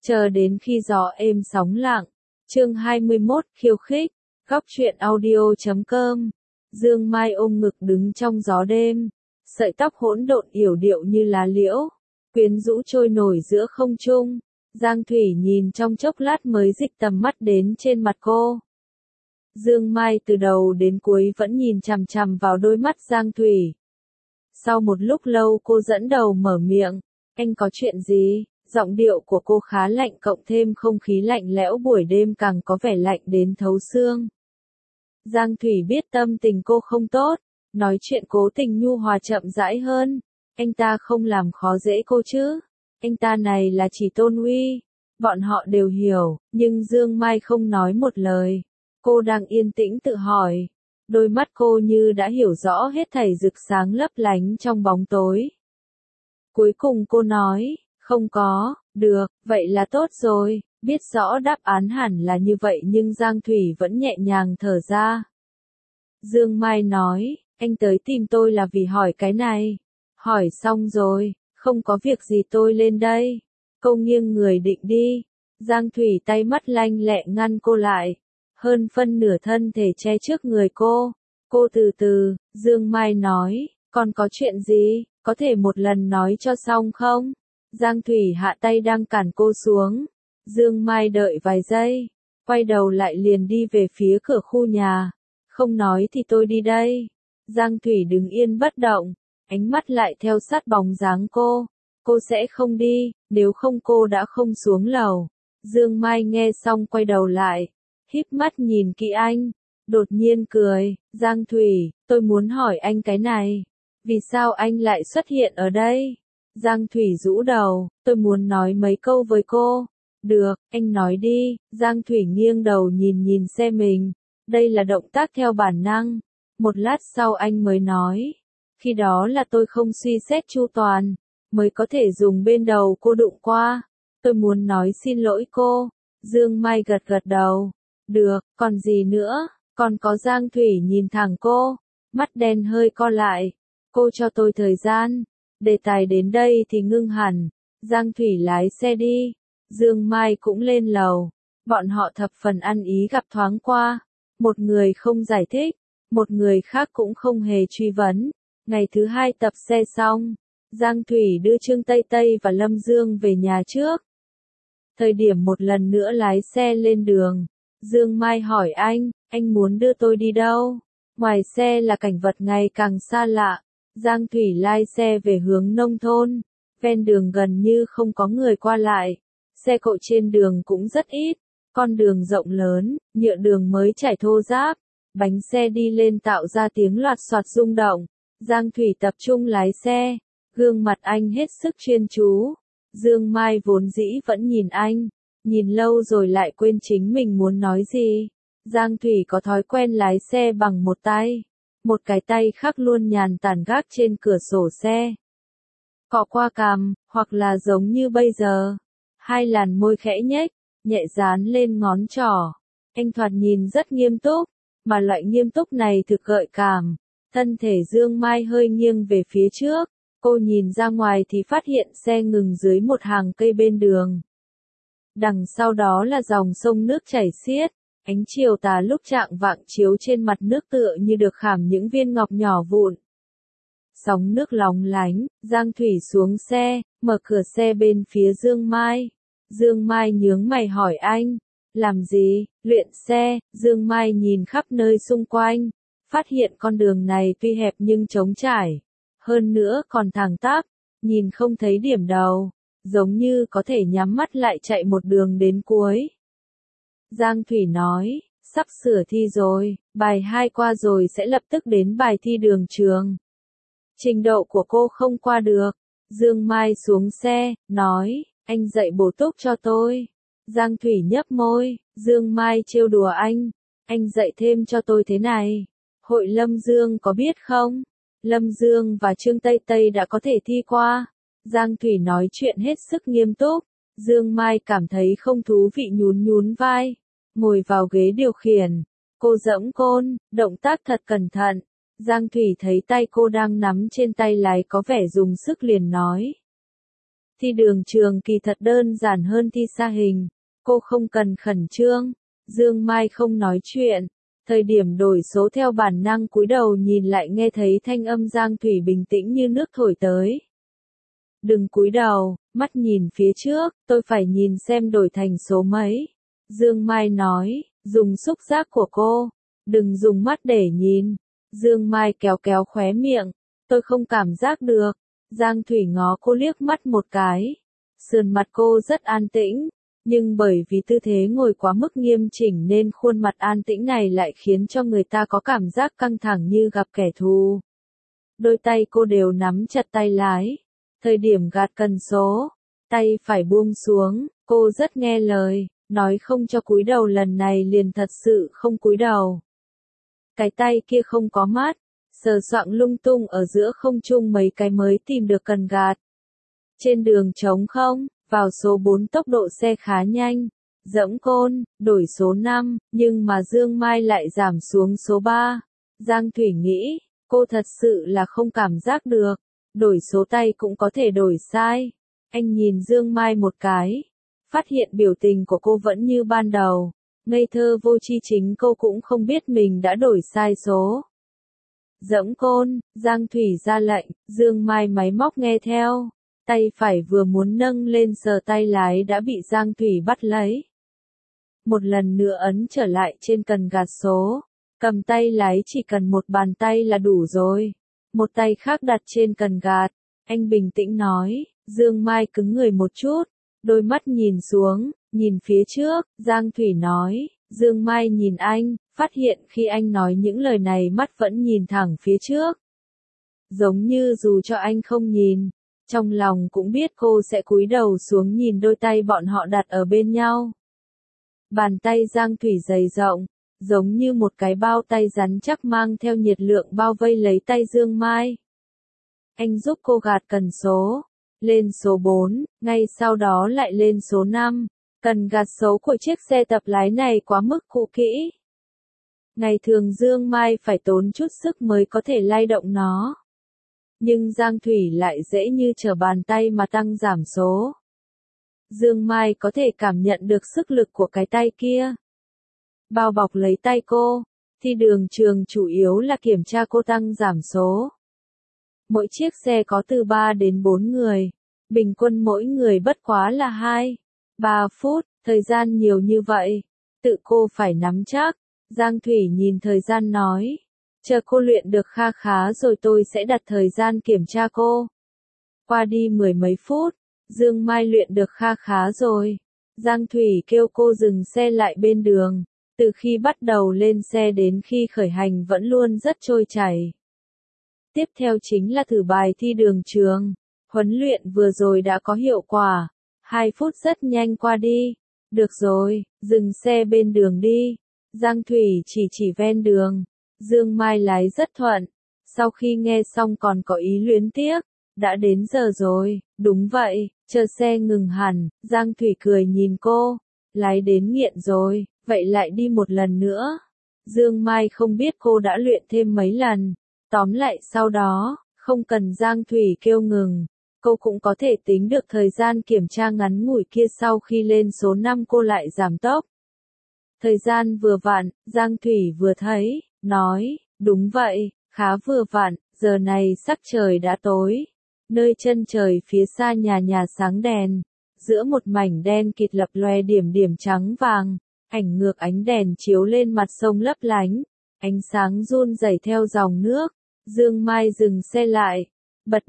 Chờ đến khi gió êm sóng lặng. Chương 21, khiêu khích. Góc truyện audio.com. Dương Mai ôm ngực đứng trong gió đêm, sợi tóc hỗn độn yểu điệu như lá liễu, quyến rũ trôi nổi giữa không trung. Giang Thủy nhìn trong chốc lát mới dịch tầm mắt đến trên mặt cô. Dương Mai từ đầu đến cuối vẫn nhìn chằm chằm vào đôi mắt Giang Thủy. Sau một lúc lâu cô dẫn đầu mở miệng, anh có chuyện gì? Giọng điệu của cô khá lạnh cộng thêm không khí lạnh lẽo buổi đêm càng có vẻ lạnh đến thấu xương. Giang Thủy biết tâm tình cô không tốt, nói chuyện cố tình nhu hòa chậm rãi hơn. Anh ta không làm khó dễ cô chứ? Anh ta này là chỉ Tôn Uy. Bọn họ đều hiểu, nhưng Dương Mai không nói một lời. Cô đang yên tĩnh tự hỏi. Đôi mắt cô như đã hiểu rõ hết thảy rực sáng lấp lánh trong bóng tối. Cuối cùng cô nói, không có, được, vậy là tốt rồi. Biết rõ đáp án hẳn là như vậy nhưng Giang Thủy vẫn nhẹ nhàng thở ra. Dương Mai nói, anh tới tìm tôi là vì hỏi cái này. Hỏi xong rồi, không có việc gì tôi lên đây. Cô nghiêng người định đi. Giang Thủy tay mắt lanh lẹ ngăn cô lại. Hơn phân nửa thân thể che trước người cô. Cô từ từ, Dương Mai nói, còn có chuyện gì, có thể một lần nói cho xong không? Giang Thủy hạ tay đang cản cô xuống. Dương Mai đợi vài giây, quay đầu lại liền đi về phía cửa khu nhà. Không nói thì tôi đi đây. Giang Thủy đứng yên bất động, ánh mắt lại theo sát bóng dáng cô. Cô sẽ không đi, nếu không cô đã không xuống lầu. Dương Mai nghe xong quay đầu lại, híp mắt nhìn kỹ anh, đột nhiên cười. Giang Thủy, tôi muốn hỏi anh cái này. Vì sao anh lại xuất hiện ở đây? Giang Thủy rũ đầu, tôi muốn nói mấy câu với cô. Được, anh nói đi. Giang Thủy nghiêng đầu nhìn xe mình. Đây là động tác theo bản năng. Một lát sau anh mới nói. Khi đó là tôi không suy xét chu toàn, mới có thể dùng bên đầu cô đụng qua. Tôi muốn nói xin lỗi cô. Dương Mai gật gật đầu. Được, còn gì nữa? Còn có. Giang Thủy nhìn thẳng cô. Mắt đen hơi co lại. Cô cho tôi thời gian. Đề tài đến đây thì ngưng hẳn. Giang Thủy lái xe đi. Dương Mai cũng lên lầu. Bọn họ thập phần ăn ý gặp thoáng qua. Một người không giải thích, một người khác cũng không hề truy vấn. Ngày thứ hai tập xe xong, Giang Thủy đưa Trương Tây Tây và Lâm Dương về nhà trước. Thời điểm một lần nữa lái xe lên đường, Dương Mai hỏi anh muốn đưa tôi đi đâu? Ngoài xe là cảnh vật ngày càng xa lạ. Giang Thủy lai xe về hướng nông thôn, ven đường gần như không có người qua lại. Xe cộ trên đường cũng rất ít, con đường rộng lớn, nhựa đường mới trải thô ráp, bánh xe đi lên tạo ra tiếng loạt soạt rung động. Giang Thủy tập trung lái xe, gương mặt anh hết sức chuyên chú. Dương Mai vốn dĩ vẫn nhìn anh, nhìn lâu rồi lại quên chính mình muốn nói gì. Giang Thủy có thói quen lái xe bằng một tay, một cái tay khác luôn nhàn tản gác trên cửa sổ xe. Cọ qua cằm, hoặc là giống như bây giờ, hai làn môi khẽ nhếch, nhẹ dán lên ngón trỏ. Anh thoạt nhìn rất nghiêm túc, mà loại nghiêm túc này thực gợi cảm. Thân thể Dương Mai hơi nghiêng về phía trước, cô nhìn ra ngoài thì phát hiện xe ngừng dưới một hàng cây bên đường. Đằng sau đó là dòng sông nước chảy xiết, ánh chiều tà lúc chạng vạng chiếu trên mặt nước tựa như được khảm những viên ngọc nhỏ vụn. Sóng nước lóng lánh. Giang Thủy xuống xe, mở cửa xe bên phía Dương Mai. Dương Mai nhướng mày hỏi anh, làm gì? Luyện xe. Dương Mai nhìn khắp nơi xung quanh, phát hiện con đường này tuy hẹp nhưng trống trải, hơn nữa còn thẳng tắp, nhìn không thấy điểm đầu, giống như có thể nhắm mắt lại chạy một đường đến cuối. Giang Thủy nói, sắp sửa thi rồi, bài 2 qua rồi sẽ lập tức đến bài thi đường trường. Trình độ của cô không qua được. Dương Mai xuống xe, nói, anh dạy bổ túc cho tôi. Giang Thủy nhấp môi. Dương Mai trêu đùa anh dạy thêm cho tôi thế này. Hội Lâm Dương có biết không? Lâm Dương và Trương Tây Tây đã có thể thi qua. Giang Thủy nói chuyện hết sức nghiêm túc. Dương Mai cảm thấy không thú vị nhún vai. Ngồi vào ghế điều khiển. Cô giẫm côn, động tác thật cẩn thận. Giang Thủy thấy tay cô đang nắm trên tay lái có vẻ dùng sức liền nói. Thi đường trường kỳ thật đơn giản hơn thi xa hình. Cô không cần khẩn trương. Dương Mai không nói chuyện. Thời điểm đổi số theo bản năng cúi đầu nhìn lại nghe thấy thanh âm Giang Thủy bình tĩnh như nước thổi tới. Đừng cúi đầu, mắt nhìn phía trước, tôi phải nhìn xem đổi thành số mấy. Dương Mai nói, dùng xúc giác của cô, đừng dùng mắt để nhìn. Dương Mai kéo kéo khóe miệng, tôi không cảm giác được. Giang Thủy ngó cô liếc mắt một cái. Sườn mặt cô rất an tĩnh, nhưng bởi vì tư thế ngồi quá mức nghiêm chỉnh nên khuôn mặt an tĩnh này lại khiến cho người ta có cảm giác căng thẳng như gặp kẻ thù. Đôi tay cô đều nắm chặt tay lái. Thời điểm gạt cần số, tay phải buông xuống, cô rất nghe lời, nói không cho cúi đầu lần này liền thật sự không cúi đầu. Cái tay kia không có mắt, sờ soạng lung tung ở giữa không trung mấy cái mới tìm được cần gạt. Trên đường trống không, vào số 4 tốc độ xe khá nhanh, dẫm côn, đổi số 5, nhưng mà Dương Mai lại giảm xuống số 3. Giang Thủy nghĩ, cô thật sự là không cảm giác được, đổi số tay cũng có thể đổi sai. Anh nhìn Dương Mai một cái, phát hiện biểu tình của cô vẫn như ban đầu, ngây thơ vô tri, chính cô cũng không biết mình đã đổi sai số. Dẫm côn, Giang Thủy ra lệnh, Dương Mai máy móc nghe theo. Tay phải vừa muốn nâng lên sờ tay lái đã bị Giang Thủy bắt lấy. Một lần nữa ấn trở lại trên cần gạt số. Cầm tay lái chỉ cần một bàn tay là đủ rồi. Một tay khác đặt trên cần gạt. Anh bình tĩnh nói, Dương Mai cứng người một chút. Đôi mắt nhìn xuống, nhìn phía trước, Giang Thủy nói, Dương Mai nhìn anh, phát hiện khi anh nói những lời này mắt vẫn nhìn thẳng phía trước. Giống như dù cho anh không nhìn, trong lòng cũng biết cô sẽ cúi đầu xuống nhìn đôi tay bọn họ đặt ở bên nhau. Bàn tay Giang Thủy dày rộng, giống như một cái bao tay rắn chắc mang theo nhiệt lượng bao vây lấy tay Dương Mai. Anh giúp cô gạt cần số, lên số 4, ngay sau đó lại lên số 5. Cần gạt số của chiếc xe tập lái này quá mức cũ kỹ. Ngày thường Dương Mai phải tốn chút sức mới có thể lay động nó. Nhưng Giang Thủy lại dễ như trở bàn tay mà tăng giảm số. Dương Mai có thể cảm nhận được sức lực của cái tay kia. Bao bọc lấy tay cô, thi đường trường chủ yếu là kiểm tra cô tăng giảm số. Mỗi chiếc xe có từ 3 đến 4 người, bình quân mỗi người bất quá là 2-3 phút, thời gian nhiều như vậy, tự cô phải nắm chắc. Giang Thủy nhìn thời gian nói, chờ cô luyện được kha khá rồi tôi sẽ đặt thời gian kiểm tra cô. Qua đi 10 mấy phút, Dương Mai luyện được kha khá rồi. Giang Thủy kêu cô dừng xe lại bên đường. Từ khi bắt đầu lên xe đến khi khởi hành vẫn luôn rất trôi chảy. Tiếp theo chính là thử bài thi đường trường. Huấn luyện vừa rồi đã có hiệu quả. 2 phút rất nhanh qua đi. Được rồi, dừng xe bên đường đi. Giang Thủy chỉ ven đường. Dương Mai lái rất thuận. Sau khi nghe xong còn có ý luyến tiếc. Đã đến giờ rồi, đúng vậy, chờ xe ngừng hẳn, Giang Thủy cười nhìn cô. Lái đến nghiện rồi, vậy lại đi một lần nữa. Dương Mai không biết cô đã luyện thêm mấy lần. Tóm lại sau đó, không cần Giang Thủy kêu ngừng. Cô cũng có thể tính được thời gian kiểm tra ngắn ngủi kia sau khi lên số 5 cô lại giảm tốc. Thời gian vừa vặn, Giang Thủy vừa thấy, nói, đúng vậy, khá vừa vặn, giờ này sắc trời đã tối. Nơi chân trời phía xa nhà sáng đèn, giữa một mảnh đen kịt lập loè điểm điểm trắng vàng, ảnh ngược ánh đèn chiếu lên mặt sông lấp lánh, ánh sáng run rẩy theo dòng nước. Dương Mai dừng xe lại, bật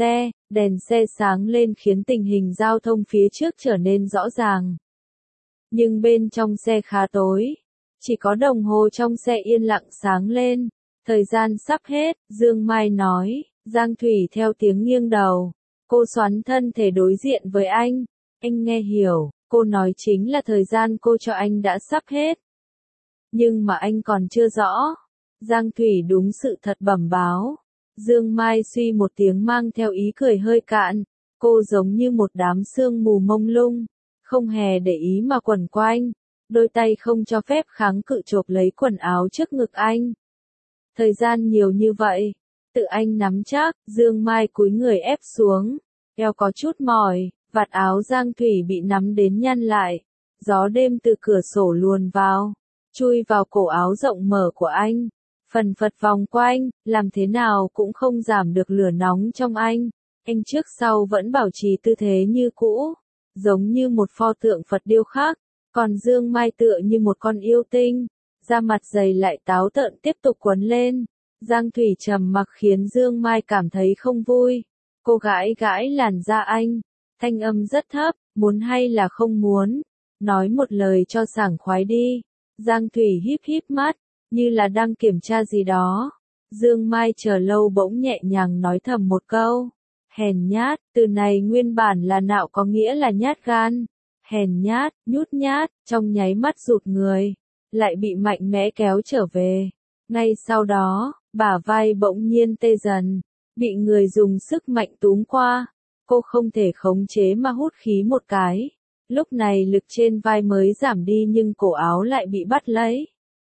đèn xe sáng lên khiến tình hình giao thông phía trước trở nên rõ ràng. Nhưng bên trong xe khá tối, chỉ có đồng hồ trong xe yên lặng sáng lên. Thời gian sắp hết, Dương Mai nói. Giang Thủy theo tiếng nghiêng đầu. Cô xoắn thân thể đối diện với anh. Anh nghe hiểu, cô nói chính là thời gian cô cho anh đã sắp hết. Nhưng mà anh còn chưa rõ. Giang Thủy đúng sự thật bẩm báo. Dương Mai suy một tiếng mang theo ý cười hơi cạn. Cô giống như một đám sương mù mông lung, không hề để ý mà quẩn quanh. Đôi tay không cho phép kháng cự chộp lấy quần áo trước ngực anh. Thời gian nhiều như vậy. Tự anh nắm chắc, Dương Mai cúi người ép xuống, eo có chút mỏi, Vạt áo Giang Thủy bị nắm đến nhăn lại. Gió đêm từ cửa sổ luồn vào, chui vào cổ áo rộng mở của anh. Phần phật vòng quanh, làm thế nào cũng không giảm được lửa nóng trong anh. Anh trước sau vẫn bảo trì tư thế như cũ, giống như một pho tượng Phật điêu khắc. Còn Dương Mai tựa như một con yêu tinh, da mặt dày lại táo tợn tiếp tục quấn lên. Giang Thủy trầm mặc khiến Dương Mai cảm thấy không vui. Cô gãi gãi làn da anh, thanh âm rất thấp, muốn hay là không muốn? Nói một lời cho sảng khoái đi. Giang Thủy híp híp mắt, như là đang kiểm tra gì đó. Dương Mai chờ lâu bỗng nhẹ nhàng nói thầm một câu. Hèn nhát, từ này nguyên bản là nạo có nghĩa là nhát gan. Hèn nhát, nhút nhát, trong nháy mắt rụt người, lại bị mạnh mẽ kéo trở về. Ngay sau đó, bả vai bỗng nhiên tê dần, bị người dùng sức mạnh túm qua. Cô không thể khống chế mà hút khí một cái. Lúc này lực trên vai mới giảm đi nhưng cổ áo lại bị bắt lấy.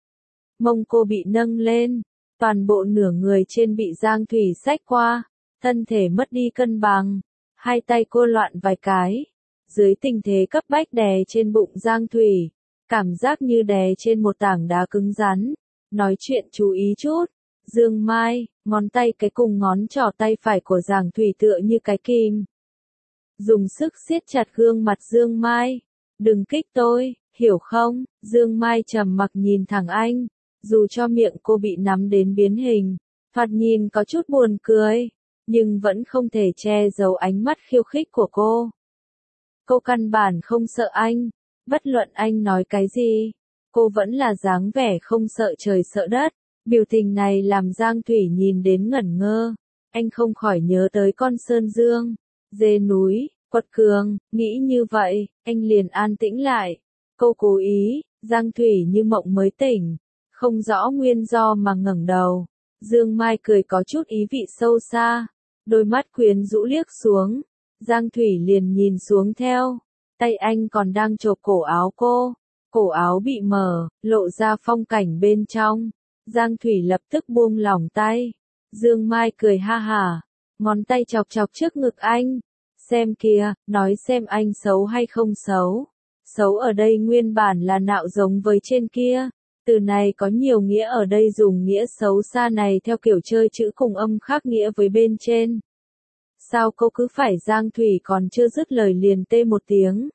Mông cô bị nâng lên, toàn bộ nửa người trên bị Giang Thủy xách qua, thân thể mất đi cân bằng, hai tay cô loạn vài cái. Dưới tình thế cấp bách đè trên bụng Giang Thủy, cảm giác như đè trên một tảng đá cứng rắn. Nói chuyện chú ý chút. Dương Mai, ngón tay cái cùng ngón trỏ tay phải của Giang Thủy tựa như cái kìm. Dùng sức siết chặt gương mặt Dương Mai. Đừng kích tôi, hiểu không? Dương Mai trầm mặc nhìn thẳng anh. Dù cho miệng cô bị nắm đến biến hình, thoạt nhìn có chút buồn cười, nhưng vẫn không thể che giấu ánh mắt khiêu khích của cô. Cô căn bản không sợ anh, bất luận anh nói cái gì, cô vẫn là dáng vẻ không sợ trời sợ đất. Biểu tình này làm Giang Thủy nhìn đến ngẩn ngơ, anh không khỏi nhớ tới con Sơn Dương, dê núi, quật cường, nghĩ như vậy, anh liền an tĩnh lại. Cô cố ý, Giang Thủy như mộng mới tỉnh, không rõ nguyên do mà ngẩng đầu. Dương Mai cười có chút ý vị sâu xa, đôi mắt quyến rũ liếc xuống. Giang Thủy liền nhìn xuống theo, tay anh còn đang chộp cổ áo cô. Cổ áo bị mở, lộ ra phong cảnh bên trong. Giang Thủy lập tức buông lỏng tay. Dương Mai cười ha hả, ngón tay chọc chọc trước ngực anh. Xem kìa, nói xem anh xấu hay không xấu. Xấu ở đây nguyên bản là nạo giống với trên kia. Từ này có nhiều nghĩa, ở đây dùng nghĩa xấu xa này theo kiểu chơi chữ cùng âm khác nghĩa với bên trên. Sao cô cứ phải? Giang Thủy còn chưa dứt lời liền tê một tiếng.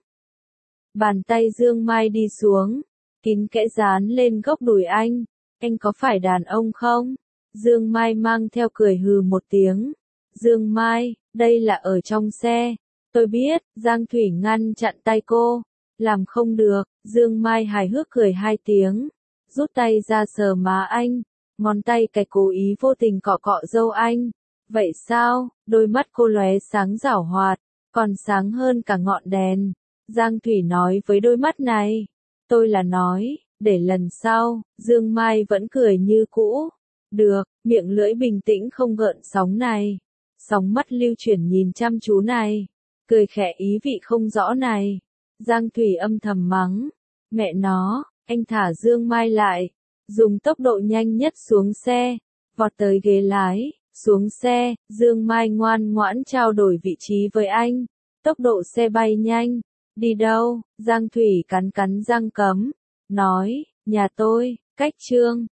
Bàn tay Dương Mai đi xuống, kín kẽ dán lên góc đùi anh. Anh có phải đàn ông không? Dương Mai mang theo cười hừ một tiếng. Dương Mai, đây là ở trong xe. Tôi biết. Giang Thủy ngăn chặn tay cô. Làm không được. Dương Mai hài hước cười hai tiếng, rút tay ra sờ má anh, ngón tay cái cố ý vô tình cọ cọ râu anh. Vậy sao? Đôi mắt cô lóe sáng giảo hoạt, còn sáng hơn cả ngọn đèn. Giang Thủy nói với đôi mắt này. Tôi là nói, để lần sau. Dương Mai vẫn cười như cũ. Được, miệng lưỡi bình tĩnh không gợn sóng này. Sóng mắt lưu chuyển nhìn chăm chú này. Cười khẽ ý vị không rõ này. Giang Thủy âm thầm mắng. Mẹ nó, anh thả Dương Mai lại. Dùng tốc độ nhanh nhất xuống xe. Vọt tới ghế lái. Xuống xe, Dương Mai ngoan ngoãn trao đổi vị trí với anh. Tốc độ xe bay nhanh. Đi đâu? Giang Thủy cắn cắn răng cấm. Nói, nhà tôi, cách Trương.